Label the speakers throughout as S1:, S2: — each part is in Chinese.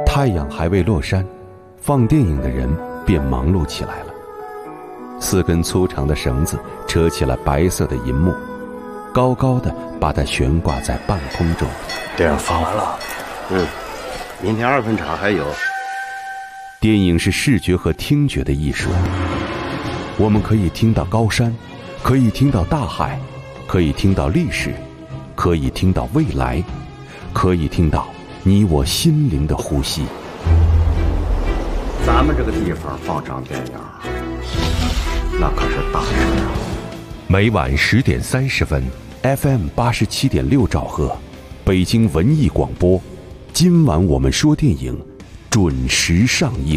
S1: 太阳还未落山，放电影的人便忙碌起来了。4根粗长的绳子扯起了白色的银幕，高高的把它悬挂在半空中。
S2: 电影放完了，
S3: 明天2分场还有。
S1: 电影是视觉和听觉的艺术，我们可以听到高山，可以听到大海，可以听到历史，可以听到未来，可以听到你我心灵的呼吸。
S3: 咱们这个地方放场电影，那可是大事啊！
S1: 每晚10点30分 ，FM 87.6兆赫，北京文艺广播。今晚我们说电影，准时上映。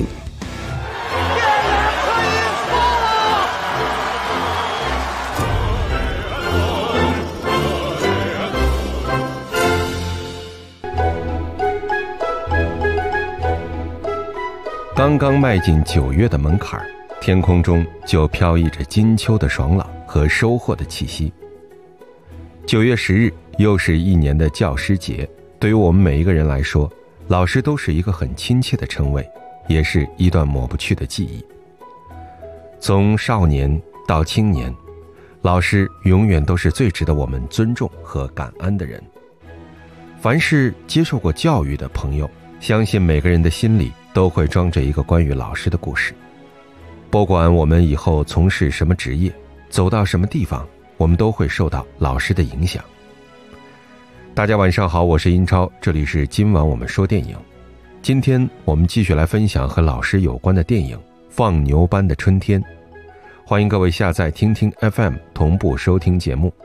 S4: 刚刚迈进9月的门槛，天空中就飘溢着金秋的爽朗和收获的气息。9月10日又是一年的教师节，对于我们每一个人来说，老师都是一个很亲切的称谓，也是一段抹不去的记忆。从少年到青年，老师永远都是最值得我们尊重和感恩的人。凡是接受过教育的朋友，相信每个人的心里都会装着一个关于老师的故事。不管我们以后从事什么职业，走到什么地方，我们都会受到老师的影响。大家晚上好，我是英超，这里是今晚我们说电影。今天我们继续来分享和老师有关的电影《放牛班的春天》。欢迎各位下载听听 FM 同步收听节目。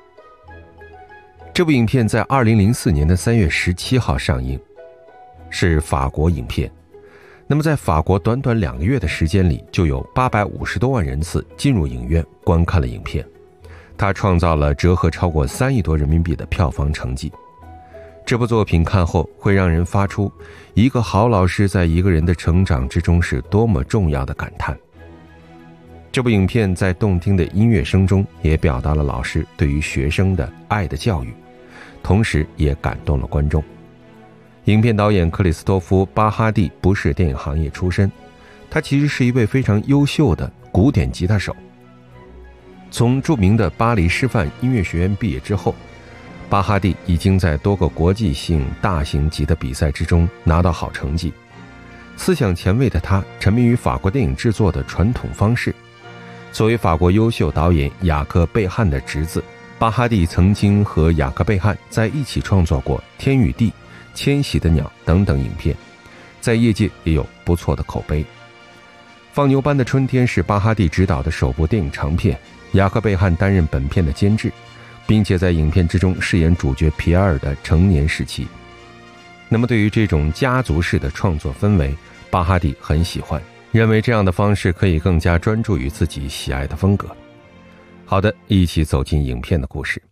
S4: 这部影片在2004年的3月17号上映，是法国影片。那么在法国短短2个月的时间里，就有850多万人次进入影院观看了影片，它创造了折合超过3亿多人民币的票房成绩。这部作品看后会让人发出一个好老师在一个人的成长之中是多么重要的感叹。这部影片在动听的音乐声中也表达了老师对于学生的爱的教育，同时也感动了观众。影片导演克里斯托夫·巴哈蒂不是电影行业出身，他其实是一位非常优秀的古典吉他手。从著名的巴黎师范音乐学院毕业之后，巴哈蒂已经在多个国际性大型级的比赛之中拿到好成绩。思想前卫的他沉迷于法国电影制作的传统方式。作为法国优秀导演雅克·贝汉的侄子，巴哈蒂曾经和雅克·贝汉在一起创作过《天与地》、《迁徙的鸟》等等影片，在业界也有不错的口碑。放牛班的春天是巴哈蒂执导的首部电影长片，雅克·贝汉担任本片的监制，并且在影片之中饰演主角皮埃尔的成年时期。那么对于这种家族式的创作氛围，巴哈蒂很喜欢，认为这样的方式可以更加专注于自己喜爱的风格。好的，一起走进影片的故事。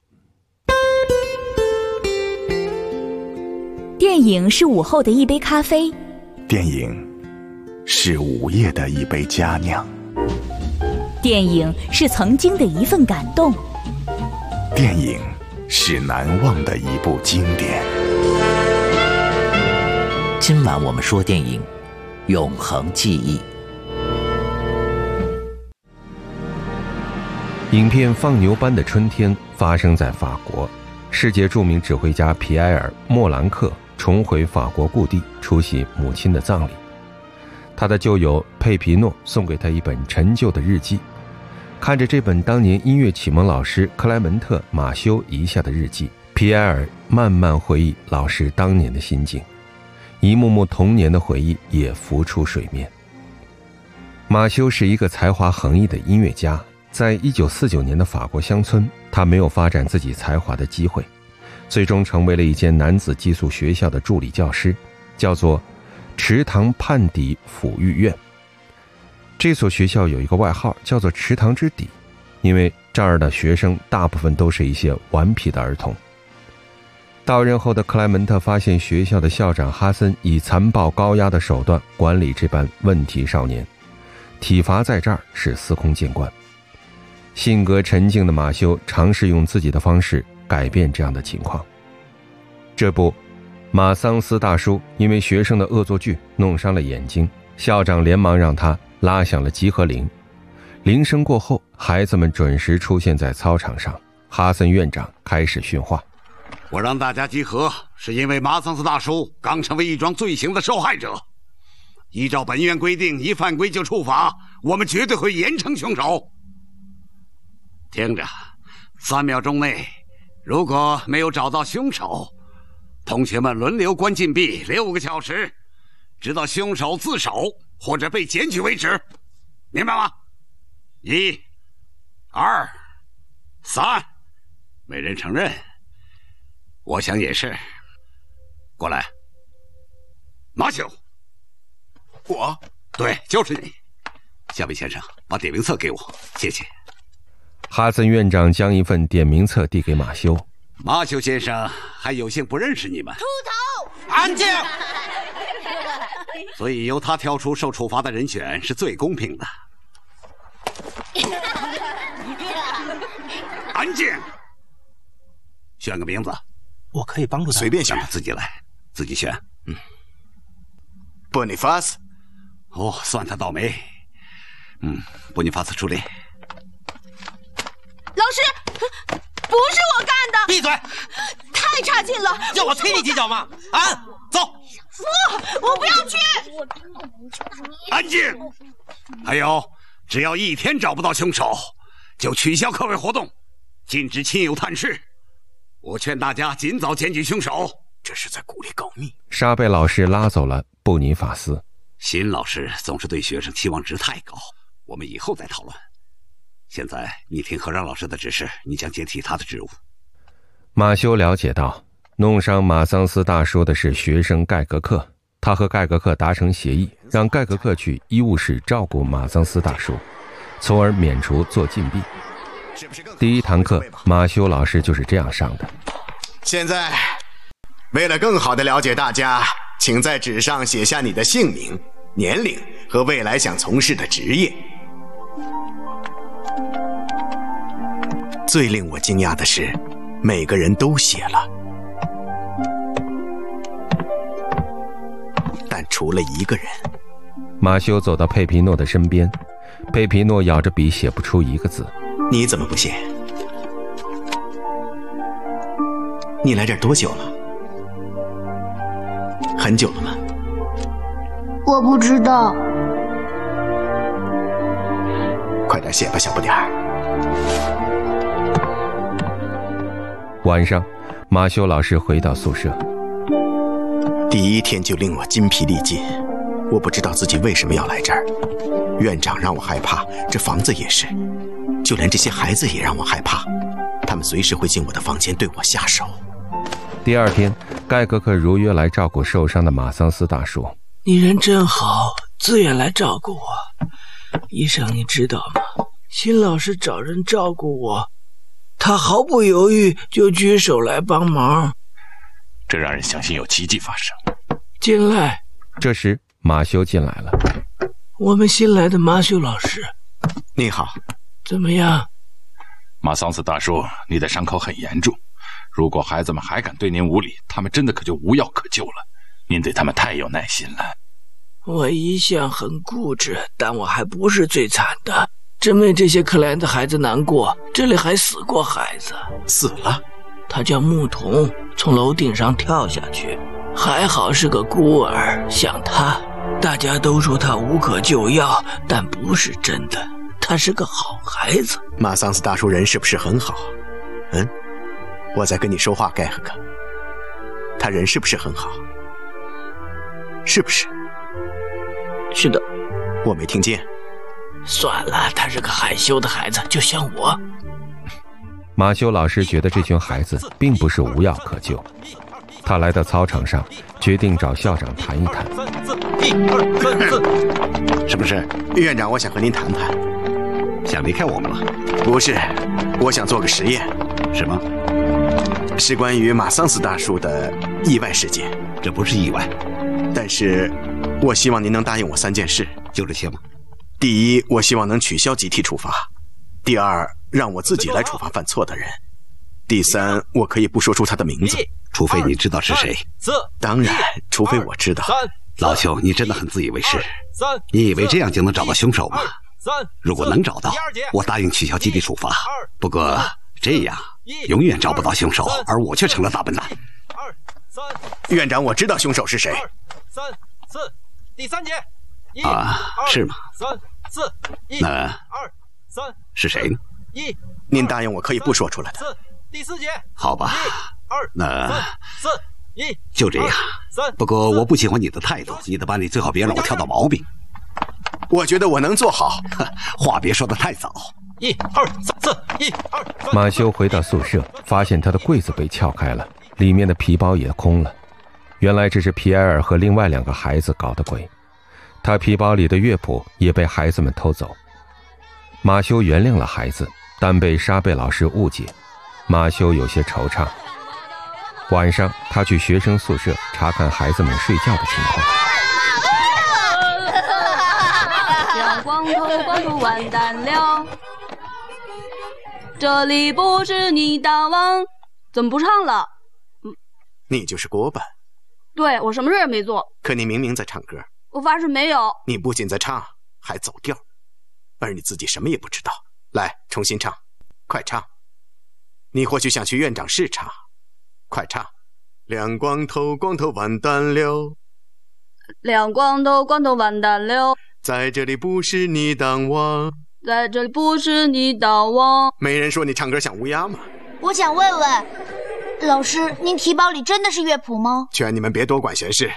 S5: 电影是午后的一杯咖啡，
S2: 电影是午夜的一杯佳酿，
S5: 电影是曾经的一份感动，
S2: 电影是难忘的一部经典。
S6: 今晚我们说电影，永恒记忆。
S4: 影片《放牛班的春天》发生在法国，世界著名指挥家皮埃尔·莫兰克重回法国故地出席母亲的葬礼。他的旧友佩皮诺送给他一本陈旧的日记，看着这本当年音乐启蒙老师克莱门特·马修遗下的日记，皮埃尔慢慢回忆老师当年的心境，一幕幕童年的回忆也浮出水面。马修是一个才华横溢的音乐家，在1949年的法国乡村，他没有发展自己才华的机会，最终成为了一间男子寄宿学校的助理教师，叫做池塘畔底抚育院。这所学校有一个外号叫做池塘之底，因为这儿的学生大部分都是一些顽皮的儿童。到任后的克莱门特发现学校的校长哈森以残暴高压的手段管理这般问题少年，体罚在这儿是司空见惯。性格沉静的马修尝试用自己的方式改变这样的情况。这不， 马桑斯大叔因为学生的恶作剧弄伤了眼睛，校长连忙让他拉响了集合铃。铃声过后，孩子们准时出现在操场上。哈森院长开始训话：
S7: 我让大家集合，是因为马桑斯大叔刚成为一桩罪行的受害者。依照本院规定，一犯规就处罚，我们绝对会严惩凶手。听着，3秒钟内如果没有找到凶手，同学们轮流关禁闭6个小时，直到凶手自首或者被检举为止，明白吗？1、2、3，没人承认，我想也是。过来，马修。
S2: 我？
S7: 对，就是你。夏威先生，把点名册给我，谢谢。
S4: 哈森院长将一份点名册递给马修。
S7: 马修先生还有幸不认识你们。
S8: 秃头，
S7: 安静。所以由他挑出受处罚的人选是最公平的。安静。选个名字。
S2: 我可以帮助他。随便选，
S7: 自己来，自己选。
S2: 波尼法斯。
S7: 哦，算他倒霉。波尼法斯出列。
S8: 老师，不是我干的！
S9: 闭嘴！
S8: 太差劲了！
S9: 要我踢你几脚吗？啊，走！
S8: 我不要去！
S7: 安静！还有，只要1天找不到凶手，就取消课外活动，禁止亲友探视。我劝大家尽早检举凶手。
S2: 这是在鼓励告密。
S4: 沙贝老师拉走了布尼法斯。
S7: 新老师总是对学生期望值太高，我们以后再讨论。现在你听何让老师的指示，你将接替他的职务。
S4: 马修了解到，弄伤马桑斯大叔的是学生盖格克，他和盖格克达成协议，让盖格克去医务室照顾马桑斯大叔，从而免除做禁闭。第1堂课，马修老师就是这样上的。
S2: 现在，为了更好地了解大家，请在纸上写下你的姓名、年龄和未来想从事的职业。最令我惊讶的是，每个人都写了，但除了一个人。
S4: 马修走到佩皮诺的身边，佩皮诺咬着笔写不出一个字。
S2: 你怎么不写？你来这儿多久了？很久了吗？
S10: 我不知道。
S2: 快点写吧，小不点儿。
S4: 晚上，马修老师回到宿舍。
S2: 第1天就令我筋疲力尽，我不知道自己为什么要来这儿。院长让我害怕，这房子也是，就连这些孩子也让我害怕，他们随时会进我的房间对我下手。
S4: 第2天，盖格克如约来照顾受伤的马桑斯大叔。
S11: 你人真好，自愿来照顾我。医生，你知道吗？新老师找人照顾我，他毫不犹豫就举手来帮忙，
S12: 这让人相信有奇迹发生。
S11: 进来。
S4: 这时马修进来了。
S11: 我们新来的马修老师。
S2: 你好。
S11: 怎么样？
S12: 马桑斯大叔，你的伤口很严重，如果孩子们还敢对您无礼，他们真的可就无药可救了。您对他们太有耐心了。
S11: 我一向很固执，但我还不是最惨的，真为这些可怜的孩子难过。这里还死过孩子。
S2: 死了？
S11: 他叫牧童，从楼顶上跳下去，还好是个孤儿，像他，大家都说他无可救药，但不是真的，他是个好孩子。
S2: 马桑斯大叔人是不是很好？我在跟你说话，盖赫克。他人是不是很好？是不是？
S11: 是的。
S2: 我没听见。
S11: 算了，他是个害羞的孩子，就像我。
S4: 马修老师觉得这群孩子并不是无药可救，他来到操场上，决定找校长谈一谈。
S7: 什么事？
S2: 院长，我想和您谈谈。
S7: 想离开我们了？
S2: 不是，我想做个实验。
S7: 什么？
S2: 是关于马桑斯大叔的意外事件。
S7: 这不是意外，
S2: 但是我希望您能答应我3件事。
S7: 就这些吗？
S2: 第1，我希望能取消集体处罚；第2，让我自己来处罚犯错的人； 第三，我可以不说出他的名字，
S7: 除非你知道是谁。
S2: 当然，除非我知道。
S7: 老邱，你真的很自以为是。你以为这样就能找到凶手吗？如果能找到，我答应取消基地处罚。不过这样永远找不到凶手，而我却成了大笨蛋。
S2: 院长，我知道凶手是谁。
S9: 第三节。
S7: 啊，是吗？那是谁呢？
S2: 您答应我可以不说出来的。
S9: 第四节。
S7: 好吧，那就这样。不过我不喜欢你的态度，你的班里最好别让我挑到毛病。
S2: 我觉得我能做好。
S7: 话别说得太早。
S9: 1、2、3、4，1、2、3。
S4: 马修回到宿舍，发现他的柜子被撬开了，里面的皮包也空了。原来这是皮埃尔和另外2个孩子搞的鬼，他皮包里的乐谱也被孩子们偷走。马修原谅了孩子，但被沙贝老师误解，马修有些惆怅。晚上，他去学生宿舍查看孩子们睡觉的情况。
S13: 小光头完蛋了，这里不是你大王，怎么不唱了？
S2: 你就是郭板。
S13: 对，我什么事也没做。
S2: 可你明明在唱歌。
S13: 我发誓没有。
S2: 你不仅在唱，还走调，而你自己什么也不知道。来，重新唱，快唱。你或许想去院长室唱，快唱。亮光头完蛋了，
S13: 亮光头完蛋了，
S2: 在这里不是你当王，
S13: 在这里不是你当王。
S2: 没人说你唱歌像乌鸦吗？
S10: 我想问问老师，您提包里真的是乐谱吗？
S2: 劝你们别多管闲事。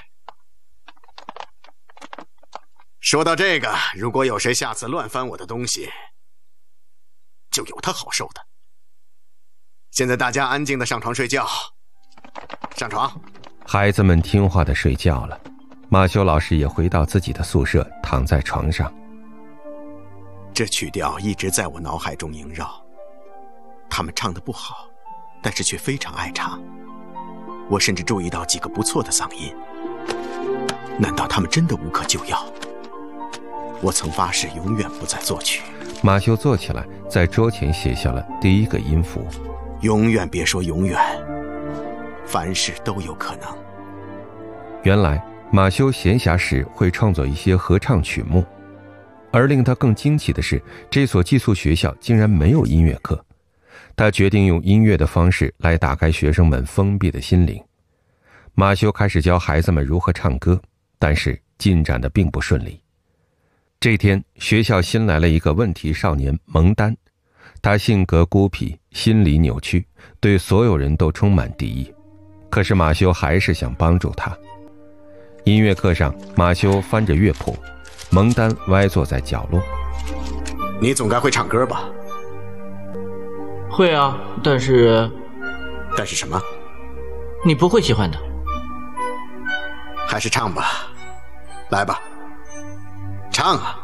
S2: 说到这个，如果有谁下次乱翻我的东西，就有他好受的。现在大家安静的上床睡觉，上床。
S4: 孩子们听话的睡觉了，马修老师也回到自己的宿舍，躺在床上。
S2: 这曲调一直在我脑海中萦绕，他们唱得不好，但是却非常爱唱。我甚至注意到几个不错的嗓音，难道他们真的无可救药？我曾发誓永远不再作曲。
S4: 马修坐起来，在桌前写下了第一个音符。
S2: 永远别说永远，凡事都有可能。
S4: 原来马修闲暇时会创作一些合唱曲目，而令他更惊奇的是，这所寄宿学校竟然没有音乐课。他决定用音乐的方式来打开学生们封闭的心灵。马修开始教孩子们如何唱歌，但是进展得并不顺利。这天，学校新来了一个问题少年蒙丹，他性格孤僻，心理扭曲，对所有人都充满敌意。可是马修还是想帮助他。音乐课上，马修翻着乐谱，蒙丹歪坐在角落。
S2: 你总该会唱歌吧？
S11: 会啊，但是
S2: 什么？
S11: 你不会喜欢的。
S2: 还是唱吧，来吧，唱啊！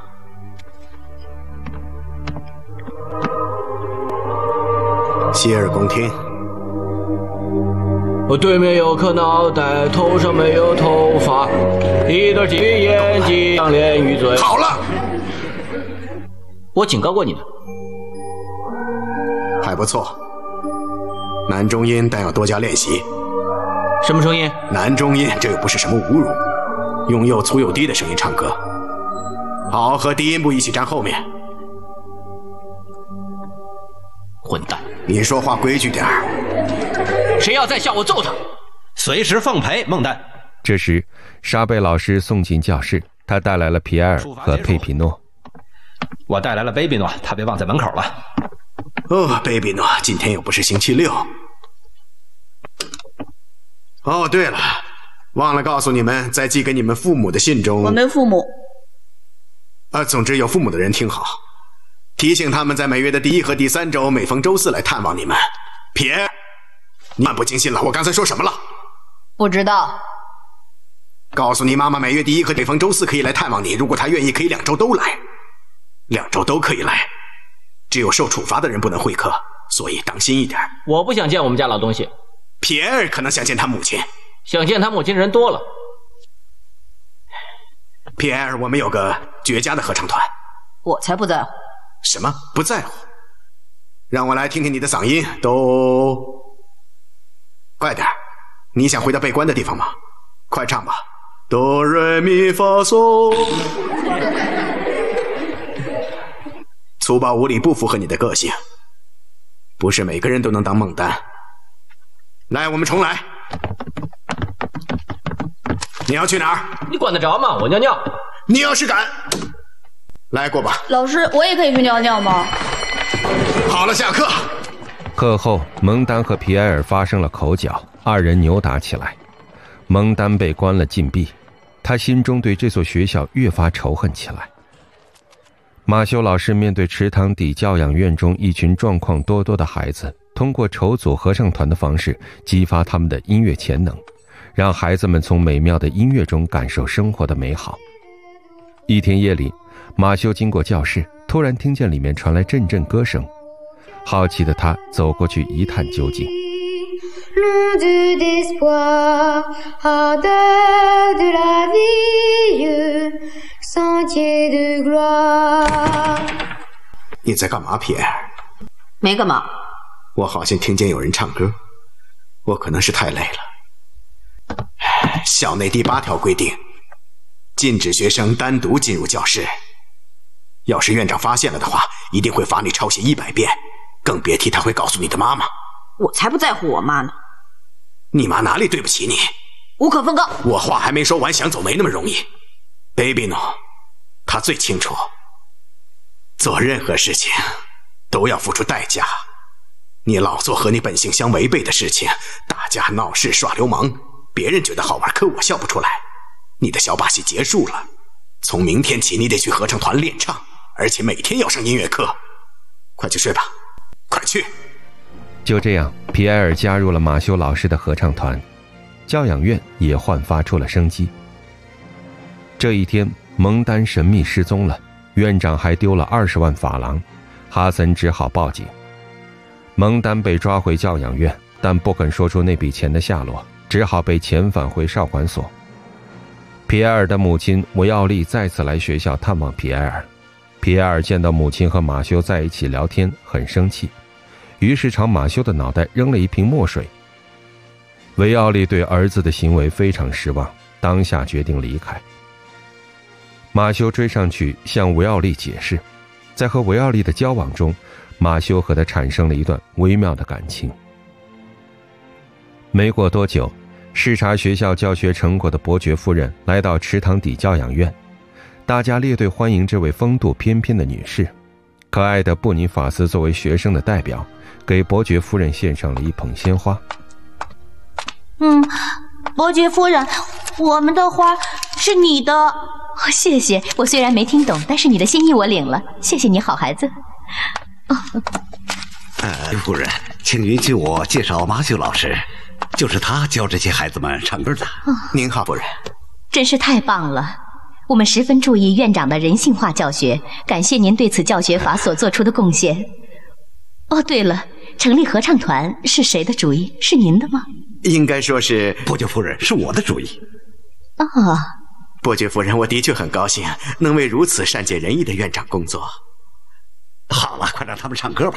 S2: 洗耳恭听。
S11: 我对面有颗脑袋，头上没有头发，一对金眼睛，两脸鱼嘴。
S2: 好了，
S11: 我警告过你的。
S2: 还不错，男中音，但要多加练习。
S11: 什么声音？
S2: 男中音，这又不是什么侮辱。用又粗又低的声音唱歌。好，和低音部一起站后面。
S11: 混蛋！
S2: 你说话规矩点儿。
S11: 谁要再笑我揍他，
S9: 随时奉陪。孟丹。
S4: 这时，沙贝老师送进教室，他带来了皮埃尔和佩皮诺。
S9: 我带来了贝比诺，他被忘在门口了。
S2: 哦，贝比诺，今天又不是星期六。哦，对了，忘了告诉你们，在寄给你们父母的信中，
S13: 我没父母。
S2: 总之有父母的人听好，提醒他们在每月的第1和第3周，每逢周4来探望你们。皮埃尔，你漫不经心了，我刚才说什么了？
S10: 不知道。
S2: 告诉你妈妈，每月第1和每逢周4可以来探望你，如果她愿意，可以2周都来，2周都可以来。只有受处罚的人不能会客，所以当心一点。
S11: 我不想见我们家老东西。
S2: 皮埃尔可能想见他母亲，
S11: 想见他母亲的人多了。
S2: 皮埃尔，我们有个绝佳的合唱团。
S10: 我才不在乎。
S2: 什么不在乎？让我来听听你的嗓音，都快点，你想回到被关的地方吗？快唱吧，哆瑞咪发嗦。粗暴无礼不符合你的个性，不是每个人都能当孟丹。来，我们重来。你要去哪儿？
S9: 你管得着吗？我尿尿。
S2: 你要是敢，来过吧。
S13: 老师，我也可以去尿尿吗？
S2: 好了，下课。
S4: 课后，蒙丹和皮埃尔发生了口角，二人扭打起来。蒙丹被关了禁闭，他心中对这所学校越发仇恨起来。马修老师面对池塘底教养院中一群状况多多的孩子，通过筹组合唱团的方式激发他们的音乐潜能，让孩子们从美妙的音乐中感受生活的美好。一天夜里，马修经过教室，突然听见里面传来阵阵歌声。好奇的他走过去一探究竟。
S2: 你在干嘛，皮埃尔？
S8: 没干嘛。
S2: 我好像听见有人唱歌，我可能是太累了。校内第8条规定，禁止学生单独进入教室。要是院长发现了的话，一定会罚你抄写100遍，更别提他会告诉你的妈妈。
S8: 我才不在乎我妈呢。
S2: 你妈哪里对不起你？
S8: 无可奉告。
S2: 我话还没说完，想走没那么容易。Baby 他最清楚，做任何事情都要付出代价。你老做和你本性相违背的事情，打架闹事耍流氓，别人觉得好玩，可我笑不出来。你的小把戏结束了，从明天起你得去合唱团练唱，而且每天要上音乐课。快去睡吧，快去。
S4: 就这样，皮埃尔加入了马修老师的合唱团，教养院也焕发出了生机。这一天，蒙丹神秘失踪了，院长还丢了20万法郎，哈森只好报警。蒙丹被抓回教养院，但不肯说出那笔钱的下落，只好被遣返回少管所。皮埃尔的母亲维奥利再次来学校探望皮埃尔。皮埃尔见到母亲和马修在一起聊天，很生气，于是朝马修的脑袋扔了一瓶墨水。维奥利对儿子的行为非常失望，当下决定离开。马修追上去向维奥利解释，在和维奥利的交往中，马修和他产生了一段微妙的感情。没过多久，视察学校教学成果的伯爵夫人来到池塘底教养院，大家列队欢迎这位风度翩翩的女士。可爱的布尼法斯作为学生的代表，给伯爵夫人献上了一捧鲜花。
S10: 伯爵夫人，我们的花是你的。
S5: 谢谢，我虽然没听懂，但是你的心意我领了。谢谢你，好孩子。
S7: 夫人，请允许我介绍马修老师，就是他教这些孩子们唱歌的。
S2: 您好，夫人。
S5: 真是太棒了，我们十分注意院长的人性化教学，感谢您对此教学法所做出的贡献。哦，对了，成立合唱团是谁的主意？是您的吗？
S2: 应该说是
S7: 伯爵夫人，是我的主意。
S2: 伯爵夫人，我的确很高兴能为如此善解人意的院长工作。
S7: 好了，快让他们唱歌吧。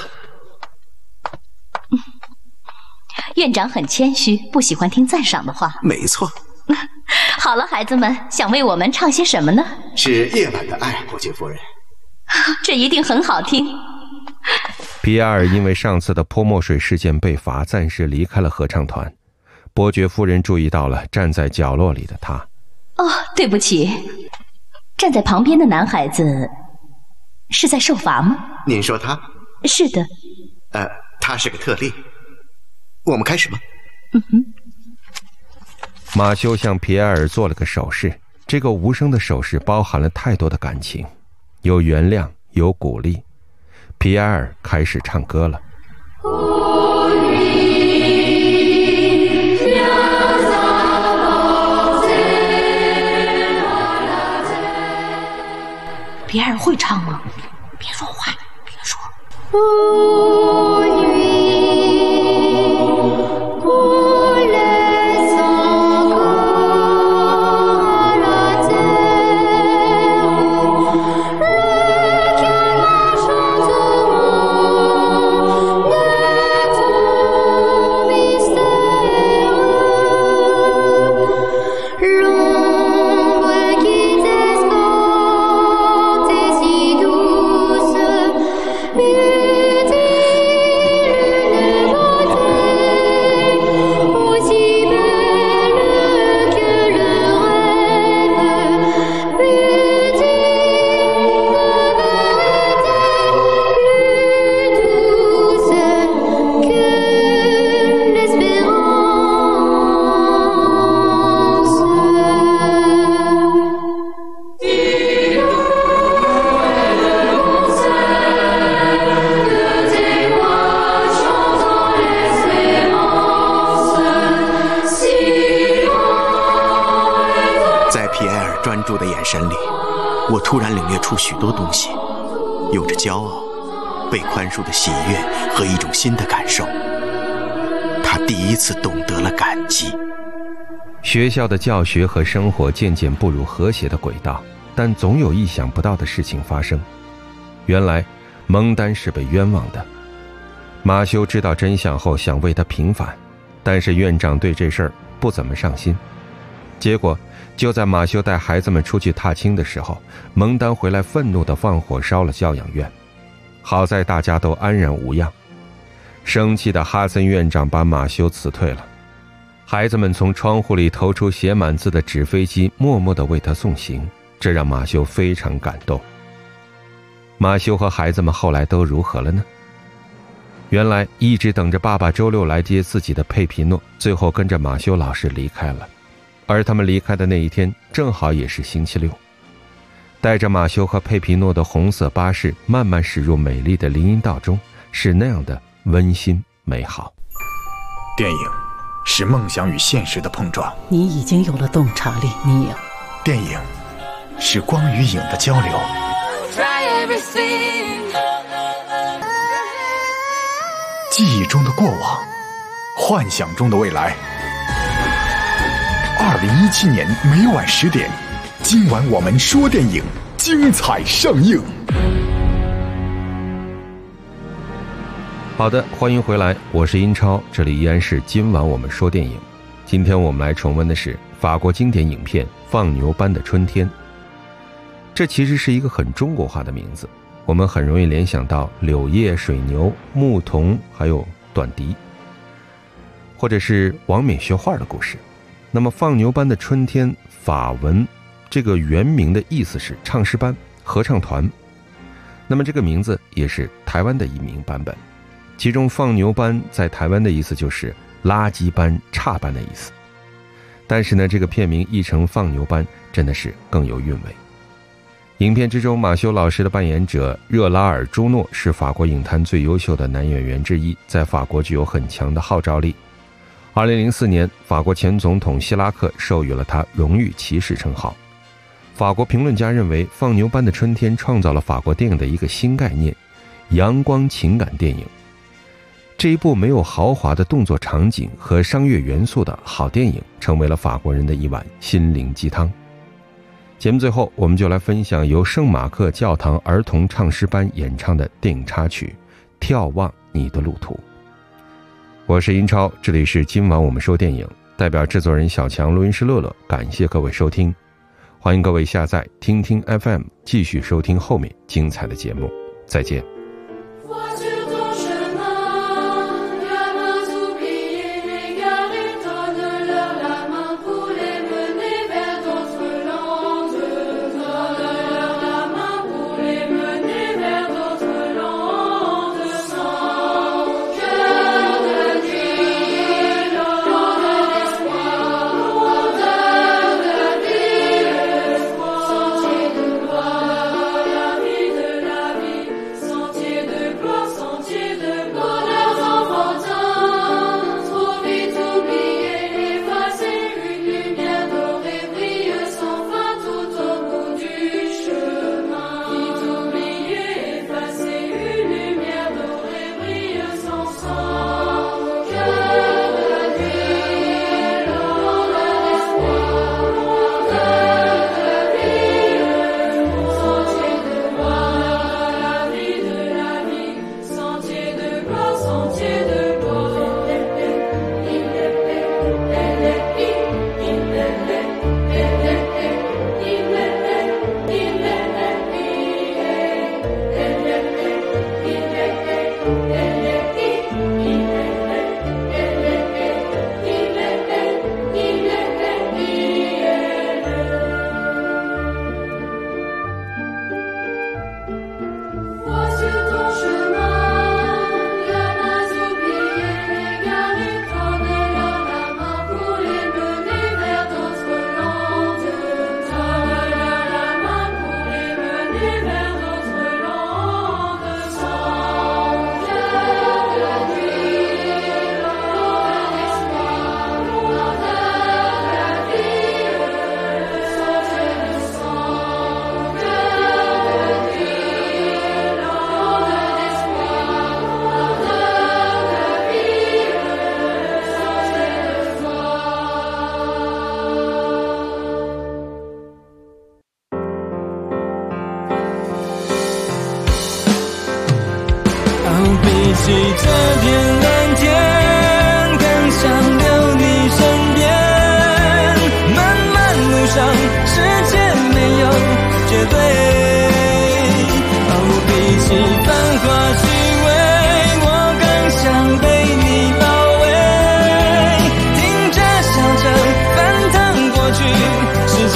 S5: 院长很谦虚，不喜欢听赞赏的话。
S2: 没错。
S5: 好了，孩子们，想为我们唱些什么呢？
S2: 是夜晚的爱，伯爵夫人。
S5: 这一定很好听。
S4: 皮埃尔因为上次的泼墨水事件被罚，暂时离开了合唱团。伯爵夫人注意到了站在角落里的他。
S5: 对不起，站在旁边的男孩子是在受罚吗？
S2: 您说他？
S5: 是的。
S2: 他是个特例。我们开始吧。
S4: 马修向皮埃尔做了个手势，这个无声的手势包含了太多的感情，有原谅，有鼓励。皮埃尔开始唱歌了。
S5: 皮埃尔会唱吗？别说话，别说。
S2: 皮埃尔专注的眼神里，我突然领略出许多东西，有着骄傲、被宽恕的喜悦和一种新的感受。他第一次懂得了感激。
S4: 学校的教学和生活渐渐步入和谐的轨道，但总有意想不到的事情发生。原来蒙丹是被冤枉的。马修知道真相后想为他平反，但是院长对这事儿不怎么上心。结果就在马修带孩子们出去踏青的时候，蒙丹回来愤怒地放火烧了教养院。好在大家都安然无恙。生气的哈森院长把马修辞退了。孩子们从窗户里投出写满字的纸飞机，默默地为他送行，这让马修非常感动。马修和孩子们后来都如何了呢？原来一直等着爸爸周六来接自己的佩皮诺，最后跟着马修老师离开了。而他们离开的那一天正好也是星期六。带着马修和佩皮诺的红色巴士慢慢驶入美丽的林荫道中，是那样的温馨美好。
S14: 电影是梦想与现实的碰撞，
S15: 你已经有了洞察力，你有。
S14: 电影是光与影的交流，记忆中的过往，幻想中的未来。2017年每晚10点，今晚我们说电影，精彩上映。
S4: 好的，欢迎回来，我是英超，这里依然是今晚我们说电影。今天我们来重温的是法国经典影片《放牛班的春天》。这其实是一个很中国化的名字，我们很容易联想到柳叶、水牛、牧童还有短笛，或者是王冕学画的故事。那么放牛班的春天法文这个原名的意思是唱诗班、合唱团，那么这个名字也是台湾的一名版本。其中放牛班在台湾的意思就是垃圾班、差班的意思，但是呢，这个片名译成放牛班真的是更有韵味。影片之中，马修老师的扮演者热拉尔·朱诺是法国影坛最优秀的男演员之一，在法国具有很强的号召力。2004年，法国前总统希拉克授予了他荣誉骑士称号。法国评论家认为，《放牛班的春天》创造了法国电影的一个新概念——阳光情感电影。这一部没有豪华的动作场景和商业元素的好电影，成为了法国人的一碗心灵鸡汤。节目最后，我们就来分享由圣马克教堂儿童唱诗班演唱的电影插曲《眺望你的路途》。我是英超，这里是今晚我们说电影，代表制作人小强、录音师乐乐，感谢各位收听。欢迎各位下载听听 FM， 继续收听后面精彩的节目。再见。
S16: 起这片蓝天，更想留你身边。漫漫路上，世界没有绝对。哦，比起繁华虚伪，我更想被你包围。听着笑着，翻腾过去世界。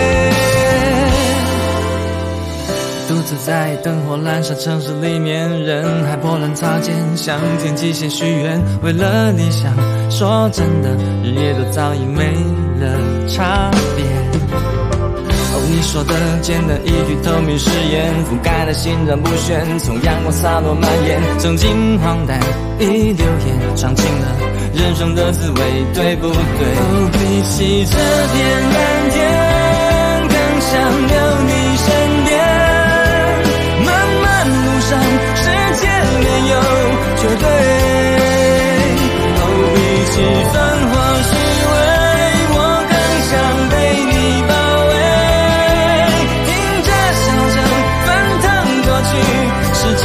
S16: 独自在灯火阑珊城市里面，人海波澜擦肩，向天际线许愿，为了理想，说真的，日夜都早已没了差别。哦，你说的简单一句透明誓言，覆盖的心然不旋，从阳光洒落蔓延，曾经荒诞已流言，尝尽了人生的滋味，对不对？哦，比起这片蓝天，更想留你身边。世界没有绝对，哦，比起繁华虚伪，我更想被你包围。听着笑着，翻腾过去世界。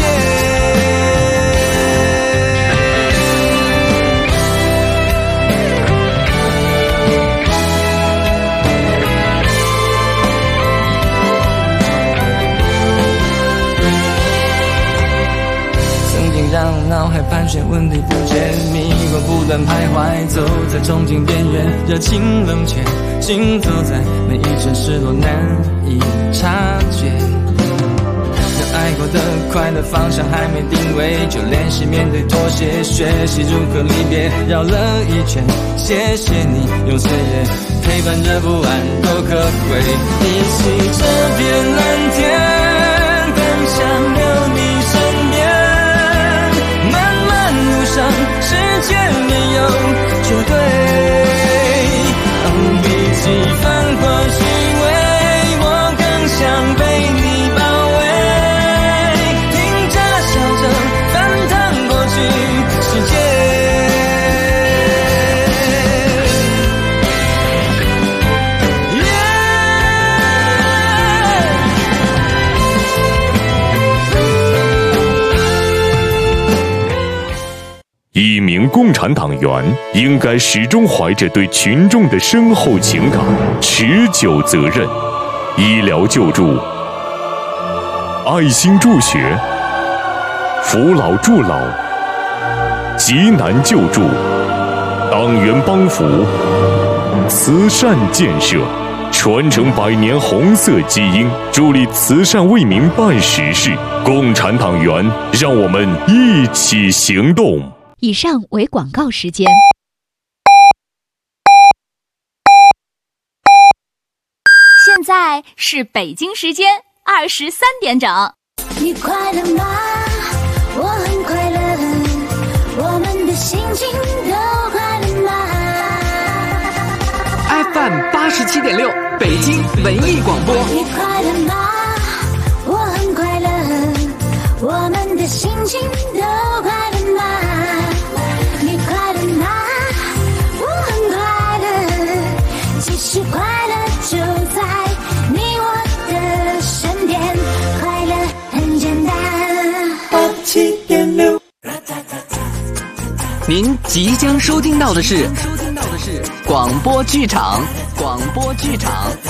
S16: 让脑海盘旋，问题不解，迷惑不断徘徊，走在憧憬边缘，热情冷却，行走在每一阵失落，难以察觉。有爱过的快乐方向还没定位，就练习面对妥协，学习如何离别，绕了一圈，谢谢你用岁月陪伴着不安多可贵。比起这片蓝天，更想留你身边。路上世界没有绝对，哦，比起繁华虚伪，我更想被你包围。听着笑着，翻腾过去世界。
S17: 一名共产党员应该始终怀着对群众的深厚情感、持久责任。医疗救助、爱心助学、扶老助老、急难救助、党员帮扶、慈善建设，传承100年红色基因，助力慈善为民办实事。共产党员，让我们一起行动。
S18: 以上为广告时间。
S19: 现在是北京时间23点整。
S20: 你快乐吗？我很快乐，我们的心情都快乐吗
S21: ？FM 87.6，北京文艺广播。
S20: 你快乐吗？我很快乐，我们的心情都快乐吗？你快乐吗？我很快乐，其实快乐就在你我的身边，快乐很简单。87.6，
S21: 您即将收听到的是广播剧场。